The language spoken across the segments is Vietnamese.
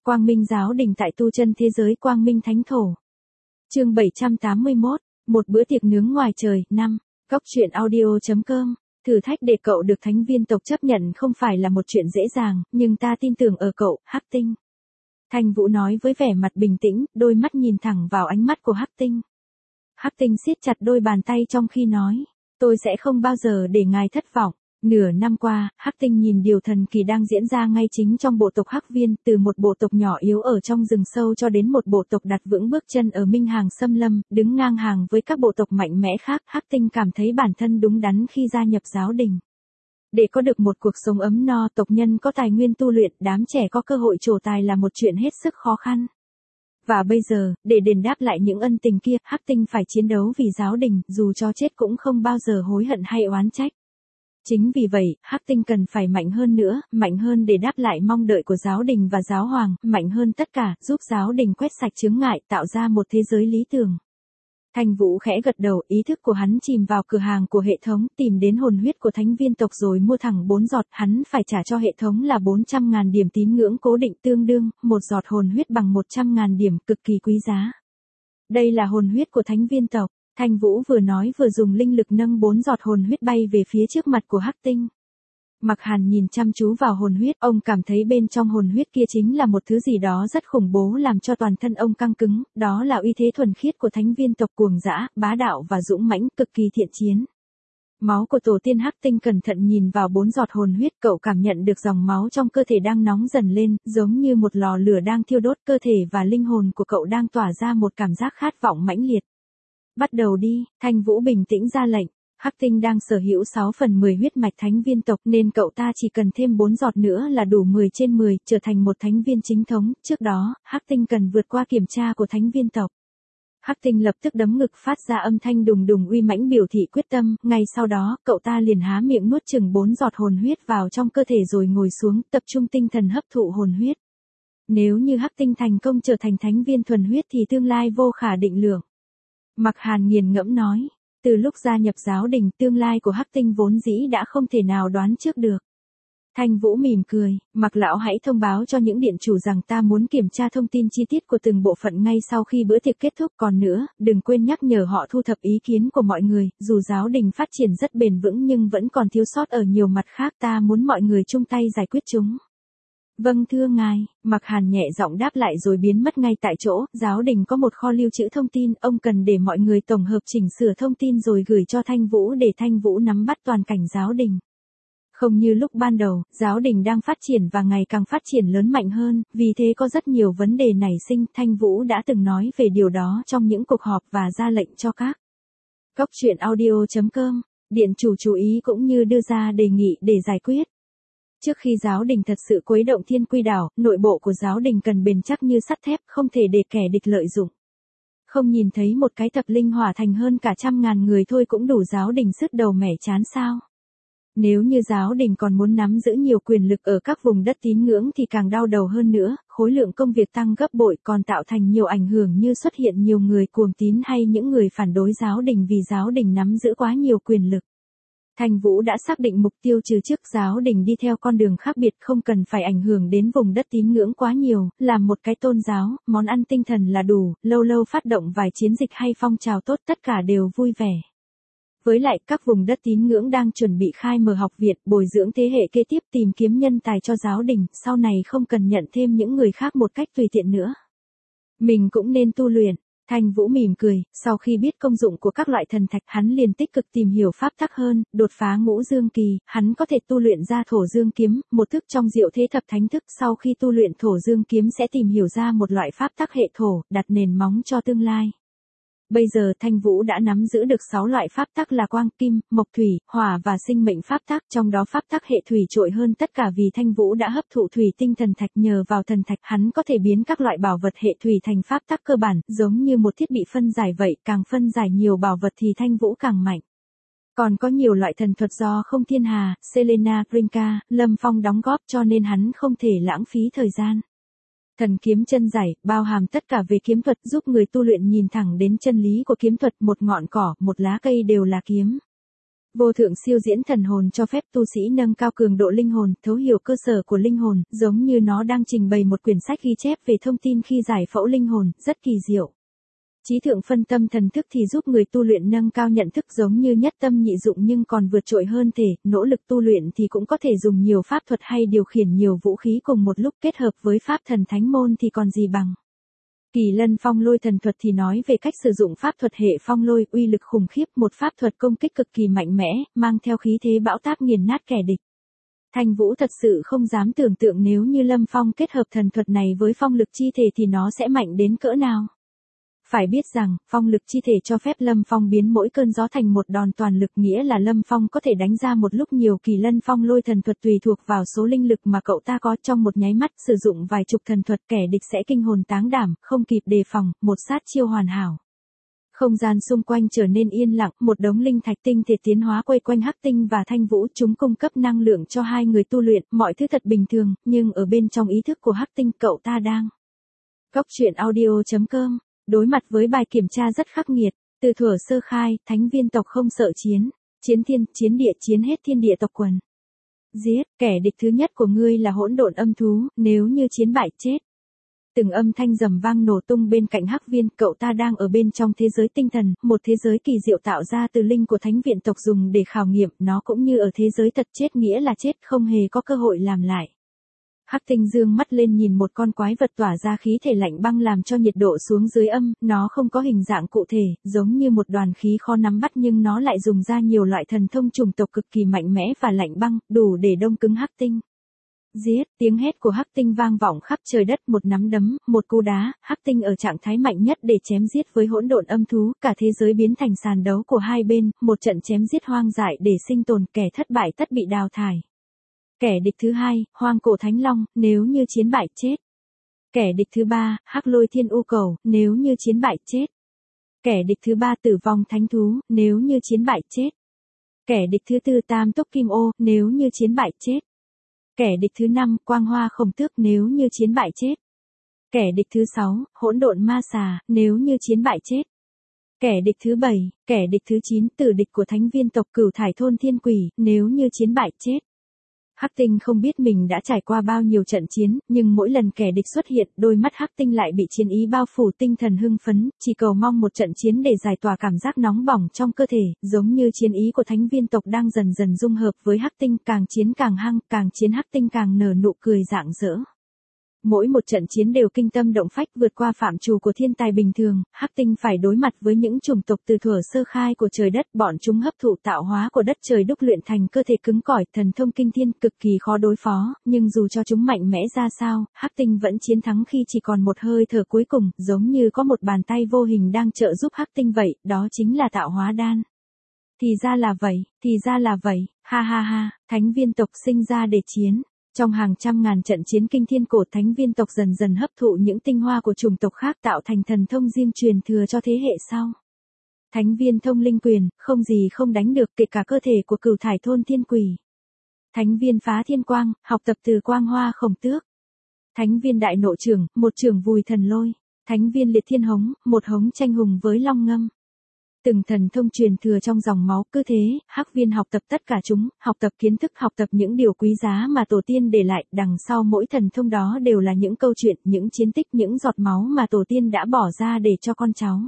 Quang Minh giáo đình tại tu chân thế giới Quang Minh Thánh Thổ. Chương 781, một bữa tiệc nướng ngoài trời, 5. Góc truyện audio.com. Thử thách để cậu được thánh viên tộc chấp nhận không phải là một chuyện dễ dàng, nhưng ta tin tưởng ở cậu, Hắc Tinh. Thanh Vũ nói với vẻ mặt bình tĩnh, đôi mắt nhìn thẳng vào ánh mắt của Hắc Tinh. Hắc Tinh siết chặt đôi bàn tay trong khi nói, tôi sẽ không bao giờ để ngài thất vọng. Nửa năm qua, Hắc Tinh nhìn điều thần kỳ đang diễn ra ngay chính trong bộ tộc Hắc Viên, từ một bộ tộc nhỏ yếu ở trong rừng sâu cho đến một bộ tộc đặt vững bước chân ở minh hàng xâm lâm, đứng ngang hàng với các bộ tộc mạnh mẽ khác. Hắc Tinh cảm thấy bản thân đúng đắn khi gia nhập giáo đình. Để có được một cuộc sống ấm no, tộc nhân có tài nguyên tu luyện, đám trẻ có cơ hội trổ tài là một chuyện hết sức khó khăn. Và bây giờ, để đền đáp lại những ân tình kia, Hắc Tinh phải chiến đấu vì giáo đình, dù cho chết cũng không bao giờ hối hận hay oán trách. Chính vì vậy, Hắc Tinh cần phải mạnh hơn nữa, mạnh hơn để đáp lại mong đợi của giáo đình và giáo hoàng, mạnh hơn tất cả, giúp giáo đình quét sạch chướng ngại, tạo ra một thế giới lý tưởng. Thanh Vũ khẽ gật đầu, ý thức của hắn chìm vào cửa hàng của hệ thống, tìm đến hồn huyết của thánh viên tộc rồi mua thẳng 4 giọt, hắn phải trả cho hệ thống là 400.000 điểm tín ngưỡng cố định, tương đương, một giọt hồn huyết bằng 100.000 điểm, cực kỳ quý giá. Đây là hồn huyết của thánh viên tộc. Thanh Vũ vừa nói vừa dùng linh lực nâng 4 giọt hồn huyết bay về phía trước mặt của Hắc Tinh. Mặc Hàn nhìn chăm chú vào hồn huyết, ông cảm thấy bên trong hồn huyết kia chính là một thứ gì đó rất khủng bố làm cho toàn thân ông căng cứng, đó là uy thế thuần khiết của thánh viên tộc cuồng dã, bá đạo và dũng mãnh, cực kỳ thiện chiến. Máu của tổ tiên Hắc Tinh cẩn thận nhìn vào 4 giọt hồn huyết, cậu cảm nhận được dòng máu trong cơ thể đang nóng dần lên, giống như một lò lửa đang thiêu đốt, cơ thể và linh hồn của cậu đang tỏa ra một cảm giác khát vọng mãnh liệt. Bắt đầu đi, Thanh Vũ bình tĩnh ra lệnh. Hắc Tinh đang sở hữu 6/10 huyết mạch thánh viên tộc nên cậu ta chỉ cần thêm 4 giọt nữa là đủ 10/10, trở thành một thánh viên chính thống. Trước đó, Hắc Tinh cần vượt qua kiểm tra của thánh viên tộc. Hắc Tinh lập tức đấm ngực phát ra âm thanh đùng đùng uy mãnh biểu thị quyết tâm, ngay sau đó, cậu ta liền há miệng nuốt chừng 4 giọt hồn huyết vào trong cơ thể rồi ngồi xuống, tập trung tinh thần hấp thụ hồn huyết. Nếu như Hắc Tinh thành công trở thành thánh viên thuần huyết thì tương lai vô khả định lượng. Mặc Hàn nghiền ngẫm nói, từ lúc gia nhập giáo đình, tương lai của Hắc Tinh vốn dĩ đã không thể nào đoán trước được. Thanh Vũ mỉm cười, Mặc lão hãy thông báo cho những điện chủ rằng ta muốn kiểm tra thông tin chi tiết của từng bộ phận ngay sau khi bữa tiệc kết thúc, còn nữa, đừng quên nhắc nhở họ thu thập ý kiến của mọi người, dù giáo đình phát triển rất bền vững nhưng vẫn còn thiếu sót ở nhiều mặt khác, ta muốn mọi người chung tay giải quyết chúng. Vâng thưa ngài, Mặc Hàn nhẹ giọng đáp lại rồi biến mất ngay tại chỗ. Giáo đình có một kho lưu trữ thông tin, ông cần để mọi người tổng hợp chỉnh sửa thông tin rồi gửi cho Thanh Vũ để Thanh Vũ nắm bắt toàn cảnh giáo đình. Không như lúc ban đầu, giáo đình đang phát triển và ngày càng phát triển lớn mạnh hơn, vì thế có rất nhiều vấn đề nảy sinh. Thanh Vũ đã từng nói về điều đó trong những cuộc họp và ra lệnh cho các góc truyện audio.com, điện chủ chú ý cũng như đưa ra đề nghị để giải quyết. Trước khi giáo đình thật sự khuấy động Thiên Quy Đảo, nội bộ của giáo đình cần bền chắc như sắt thép, không thể để kẻ địch lợi dụng. Không nhìn thấy một cái thập linh hỏa thành hơn cả 100.000 người thôi cũng đủ giáo đình sứt đầu mẻ chán sao? Nếu như giáo đình còn muốn nắm giữ nhiều quyền lực ở các vùng đất tín ngưỡng thì càng đau đầu hơn nữa, khối lượng công việc tăng gấp bội còn tạo thành nhiều ảnh hưởng như xuất hiện nhiều người cuồng tín hay những người phản đối giáo đình vì giáo đình nắm giữ quá nhiều quyền lực. Thanh Vũ đã xác định mục tiêu trừ trước giáo đình đi theo con đường khác biệt không cần phải ảnh hưởng đến vùng đất tín ngưỡng quá nhiều, làm một cái tôn giáo, món ăn tinh thần là đủ, lâu lâu phát động vài chiến dịch hay phong trào tốt tất cả đều vui vẻ. Với lại các vùng đất tín ngưỡng đang chuẩn bị khai mở học viện, bồi dưỡng thế hệ kế tiếp tìm kiếm nhân tài cho giáo đình, sau này không cần nhận thêm những người khác một cách tùy tiện nữa. Mình cũng nên tu luyện. Thanh Vũ mỉm cười, sau khi biết công dụng của các loại thần thạch, hắn liền tích cực tìm hiểu pháp tắc hơn, đột phá ngũ dương kỳ, hắn có thể tu luyện ra thổ dương kiếm, một thức trong diệu thế thập thánh thức, sau khi tu luyện thổ dương kiếm sẽ tìm hiểu ra một loại pháp tắc hệ thổ, đặt nền móng cho tương lai. Bây giờ Thanh Vũ đã nắm giữ được 6 loại pháp tắc là quang, kim, mộc, thủy, hỏa và sinh mệnh pháp tắc, trong đó pháp tắc hệ thủy trội hơn tất cả vì Thanh Vũ đã hấp thụ thủy tinh thần thạch, nhờ vào thần thạch hắn có thể biến các loại bảo vật hệ thủy thành pháp tắc cơ bản, giống như một thiết bị phân giải vậy, càng phân giải nhiều bảo vật thì Thanh Vũ càng mạnh. Còn có nhiều loại thần thuật do Không Thiên Hà, Selena Grinka, Lâm Phong đóng góp cho nên hắn không thể lãng phí thời gian. Thần kiếm chân giải, bao hàm tất cả về kiếm thuật giúp người tu luyện nhìn thẳng đến chân lý của kiếm thuật, một ngọn cỏ, một lá cây đều là kiếm. Vô thượng siêu diễn thần hồn cho phép tu sĩ nâng cao cường độ linh hồn, thấu hiểu cơ sở của linh hồn, giống như nó đang trình bày một quyển sách ghi chép về thông tin khi giải phẫu linh hồn, rất kỳ diệu. Chí thượng phân tâm thần thức thì giúp người tu luyện nâng cao nhận thức giống như nhất tâm nhị dụng nhưng còn vượt trội hơn thể, nỗ lực tu luyện thì cũng có thể dùng nhiều pháp thuật hay điều khiển nhiều vũ khí cùng một lúc kết hợp với pháp thần thánh môn thì còn gì bằng. Kỳ Lân Phong Lôi thần thuật thì nói về cách sử dụng pháp thuật hệ phong lôi uy lực khủng khiếp, một pháp thuật công kích cực kỳ mạnh mẽ, mang theo khí thế bão táp nghiền nát kẻ địch. Thanh Vũ thật sự không dám tưởng tượng nếu như Lâm Phong kết hợp thần thuật này với phong lực chi thể thì nó sẽ mạnh đến cỡ nào. Phải biết rằng, phong lực chi thể cho phép Lâm Phong biến mỗi cơn gió thành một đòn toàn lực, nghĩa là Lâm Phong có thể đánh ra một lúc nhiều Kỳ Lân Phong Lôi thần thuật tùy thuộc vào số linh lực mà cậu ta có, trong một nháy mắt sử dụng vài chục thần thuật kẻ địch sẽ kinh hồn táng đảm, không kịp đề phòng, một sát chiêu hoàn hảo. Không gian xung quanh trở nên yên lặng, một đống linh thạch tinh thể tiến hóa quay quanh Hắc Tinh và Thanh Vũ, chúng cung cấp năng lượng cho hai người tu luyện, mọi thứ thật bình thường, nhưng ở bên trong ý thức của Hắc Tinh cậu ta đang. Cóc truyện audio.com. Đối mặt với bài kiểm tra rất khắc nghiệt, từ thuở sơ khai, thánh viên tộc không sợ chiến, chiến thiên, chiến địa, chiến hết thiên địa tộc quần. Giết, kẻ địch thứ nhất của ngươi là hỗn độn âm thú, nếu như chiến bại chết. Từng âm thanh rầm vang nổ tung bên cạnh Hắc Viên, cậu ta đang ở bên trong thế giới tinh thần, một thế giới kỳ diệu tạo ra từ linh của thánh viện tộc dùng để khảo nghiệm, nó cũng như ở thế giới thật, chết nghĩa là chết, không hề có cơ hội làm lại. Hắc Tinh dương mắt lên nhìn một con quái vật tỏa ra khí thể lạnh băng làm cho nhiệt độ xuống dưới âm, nó không có hình dạng cụ thể, giống như một đoàn khí khó nắm bắt nhưng nó lại dùng ra nhiều loại thần thông chủng tộc cực kỳ mạnh mẽ và lạnh băng, đủ để đông cứng Hắc Tinh. Giết, tiếng hét của Hắc Tinh vang vọng khắp trời đất, một nắm đấm, một cú đá, Hắc Tinh ở trạng thái mạnh nhất để chém giết với hỗn độn âm thú, cả thế giới biến thành sàn đấu của hai bên, một trận chém giết hoang dại để sinh tồn, kẻ thất bại tất bị đào thải. Kẻ địch thứ hai, Hoang Cổ Thánh Long, nếu như chiến bại chết. Kẻ địch thứ ba, Hắc Lôi Thiên U Cầu, nếu như chiến bại chết. Kẻ địch thứ ba, Tử Vong Thánh Thú, nếu như chiến bại chết. Kẻ địch thứ tư, Tam Túc Kim Ô, nếu như chiến bại chết. Kẻ địch thứ năm, Quang Hoa Khổng Tước, nếu như chiến bại chết. Kẻ địch thứ sáu, Hỗn Độn Ma Xà, nếu như chiến bại chết. Kẻ địch thứ bảy, kẻ địch thứ 9, tử địch của thánh viên tộc Cửu Thải Thôn Thiên Quỷ, nếu như chiến bại chết. Hắc Tinh không biết mình đã trải qua bao nhiêu trận chiến, nhưng mỗi lần kẻ địch xuất hiện, đôi mắt Hắc Tinh lại bị chiến ý bao phủ, tinh thần hưng phấn, chỉ cầu mong một trận chiến để giải tỏa cảm giác nóng bỏng trong cơ thể, giống như chiến ý của thánh viên tộc đang dần dần dung hợp với Hắc Tinh, càng chiến càng hăng, càng chiến Hắc Tinh càng nở nụ cười rạng rỡ. Mỗi một trận chiến đều kinh tâm động phách, vượt qua phạm trù của thiên tài bình thường, Hắc Tinh phải đối mặt với những chủng tộc từ thuở sơ khai của trời đất, bọn chúng hấp thụ tạo hóa của đất trời đúc luyện thành cơ thể cứng cỏi, thần thông kinh thiên, cực kỳ khó đối phó, nhưng dù cho chúng mạnh mẽ ra sao, Hắc Tinh vẫn chiến thắng khi chỉ còn một hơi thở cuối cùng, giống như có một bàn tay vô hình đang trợ giúp Hắc Tinh vậy, đó chính là tạo hóa đan. Thì ra là vậy, thì ra là vậy, ha ha ha, thánh viên tộc sinh ra để chiến. Trong hàng trăm ngàn trận chiến kinh thiên cổ, thánh viên tộc dần dần hấp thụ những tinh hoa của chủng tộc khác tạo thành thần thông riêng truyền thừa cho thế hệ sau. Thánh viên thông linh quyền, không gì không đánh được, kể cả cơ thể của Cửu Thải Thôn Thiên Quỷ. Thánh viên phá thiên quang, học tập từ Quang Hoa Khổng Tước. Thánh viên đại nộ trưởng, một trưởng vùi thần lôi. Thánh viên liệt thiên hống, một hống tranh hùng với long ngâm. Từng thần thông truyền thừa trong dòng máu, cứ thế, Hắc Viên học tập tất cả chúng, học tập kiến thức, học tập những điều quý giá mà tổ tiên để lại, đằng sau mỗi thần thông đó đều là những câu chuyện, những chiến tích, những giọt máu mà tổ tiên đã bỏ ra để cho con cháu.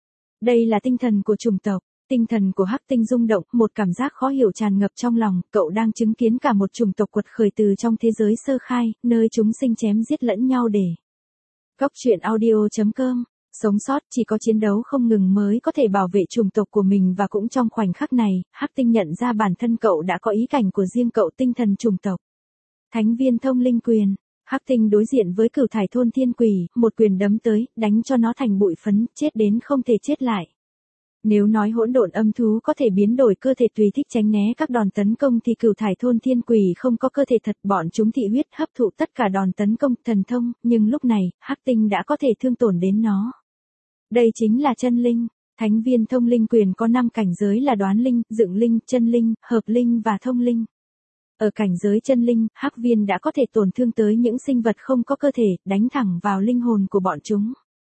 Đây là tinh thần của chủng tộc, tinh thần của Hắc Tinh rung động, một cảm giác khó hiểu tràn ngập trong lòng, cậu đang chứng kiến cả một chủng tộc quật khởi từ trong thế giới sơ khai, nơi chúng sinh chém giết lẫn nhau để. Cóc truyện audio.com. Sống sót, chỉ có chiến đấu không ngừng mới có thể bảo vệ chủng tộc của mình, và cũng trong khoảnh khắc này, Hắc Tinh nhận ra bản thân cậu đã có ý cảnh của riêng cậu, tinh thần chủng tộc. Thánh viên thông linh quyền. Hắc Tinh đối diện với Cửu Thải Thôn Thiên Quỷ, một quyền đấm tới, đánh cho nó thành bụi phấn, chết đến không thể chết lại. Nếu nói hỗn độn âm thú có thể biến đổi cơ thể tùy thích tránh né các đòn tấn công thì Cửu Thải Thôn Thiên Quỷ không có cơ thể thật, bọn chúng thị huyết hấp thụ tất cả đòn tấn công, thần thông, nhưng lúc này, Hắc Tinh đã có thể thương tổn đến nó. Đây chính là chân linh. Thánh viên thông linh quyền có 5 cảnh giới là đoán linh, dựng linh, chân linh, hợp linh và thông linh. Ở cảnh giới chân linh, Hắc Viên đã có thể tổn thương tới những sinh vật không có cơ thể, đánh thẳng vào linh hồn của bọn chúng.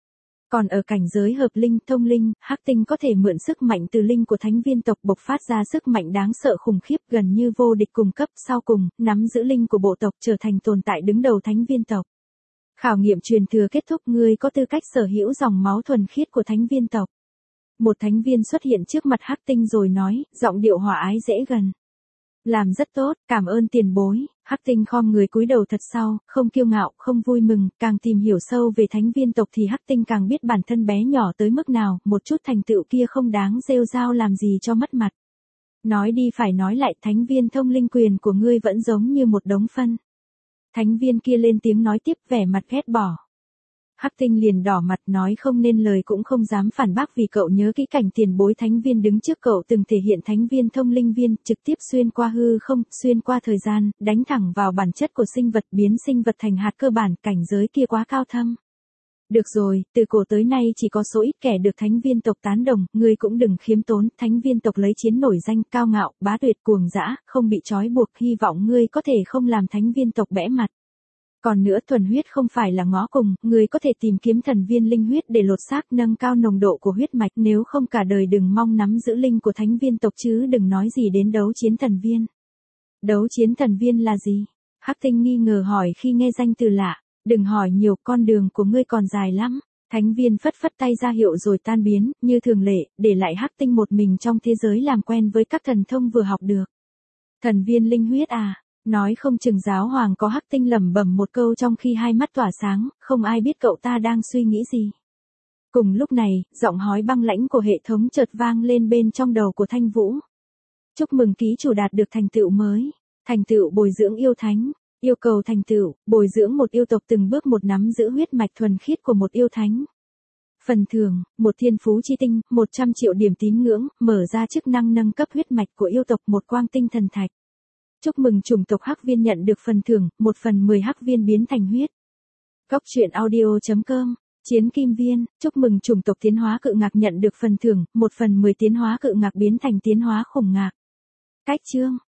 Còn ở cảnh giới hợp linh, thông linh, hắc tinh có thể mượn sức mạnh từ linh của thánh viên tộc bộc phát ra sức mạnh đáng sợ khủng khiếp gần như vô địch cùng cấp, sau cùng, nắm giữ linh của bộ tộc trở thành tồn tại đứng đầu thánh viên tộc. Khảo nghiệm truyền thừa kết thúc, ngươi có tư cách sở hữu dòng máu thuần khiết của thánh viên tộc. Một thánh viên xuất hiện trước mặt hắc tinh rồi nói, giọng điệu hòa ái dễ gần. Làm rất tốt, cảm ơn tiền bối. Hắc tinh khom người cúi đầu thật sau, không kiêu ngạo, không vui mừng, càng tìm hiểu sâu về thánh viên tộc thì hắc tinh càng biết bản thân bé nhỏ tới mức nào, một chút thành tựu kia không đáng rêu rao làm gì cho mất mặt. Nói đi phải nói lại, thánh viên thông linh quyền của ngươi vẫn giống như một đống phân. Thánh viên kia lên tiếng nói tiếp, vẻ mặt ghét bỏ. Hắc tinh liền đỏ mặt nói không nên lời cũng không dám phản bác vì cậu nhớ kỹ cảnh tiền bối thánh viên đứng trước cậu từng thể hiện thánh viên thông linh viên, trực tiếp xuyên qua hư không, xuyên qua thời gian, đánh thẳng vào bản chất của sinh vật, biến sinh vật thành hạt cơ bản, cảnh giới kia quá cao thâm. Được rồi, từ cổ tới nay chỉ có số ít kẻ được thánh viên tộc tán đồng, ngươi cũng đừng khiêm tốn, thánh viên tộc lấy chiến nổi danh, cao ngạo, bá tuyệt, cuồng dã, không bị trói buộc, hy vọng ngươi có thể không làm thánh viên tộc bẽ mặt. Còn nữa, thuần huyết không phải là ngõ cùng, ngươi có thể tìm kiếm thần viên linh huyết để lột xác, nâng cao nồng độ của huyết mạch, nếu không cả đời đừng mong nắm giữ linh của thánh viên tộc chứ đừng nói gì đến đấu chiến thần viên. Đấu chiến thần viên là gì? Hắc tinh nghi ngờ hỏi khi nghe danh từ lạ. Đừng hỏi nhiều, con đường của ngươi còn dài lắm. Thánh viên phất phất tay ra hiệu rồi tan biến, như thường lệ, để lại hắc tinh một mình trong thế giới làm quen với các thần thông vừa học được. Thần viên linh huyết à? Nói không chừng giáo hoàng có hắc tinh lẩm bẩm một câu trong khi hai mắt tỏa sáng, không ai biết cậu ta đang suy nghĩ gì. Cùng lúc này, giọng hói băng lãnh của hệ thống chợt vang lên bên trong đầu của Thanh Vũ. Chúc mừng ký chủ đạt được thành tựu mới. Thành tựu bồi dưỡng yêu thánh. Yêu cầu thành tựu, bồi dưỡng một yêu tộc từng bước một nắm giữ huyết mạch thuần khiết của một yêu thánh. Phần thưởng, một thiên phú chi tinh, 100 triệu điểm tín ngưỡng, mở ra chức năng nâng cấp huyết mạch của yêu tộc, một quang tinh thần thạch. Chúc mừng chủng tộc hắc viên nhận được phần thưởng, 1/10 hắc viên biến thành huyết. Góc truyện audio.com, chiến kim viên, chúc mừng chủng tộc tiến hóa cự ngạc nhận được phần thưởng, 1/10 tiến hóa cự ngạc biến thành tiến hóa khủng ngạc. Cách chương.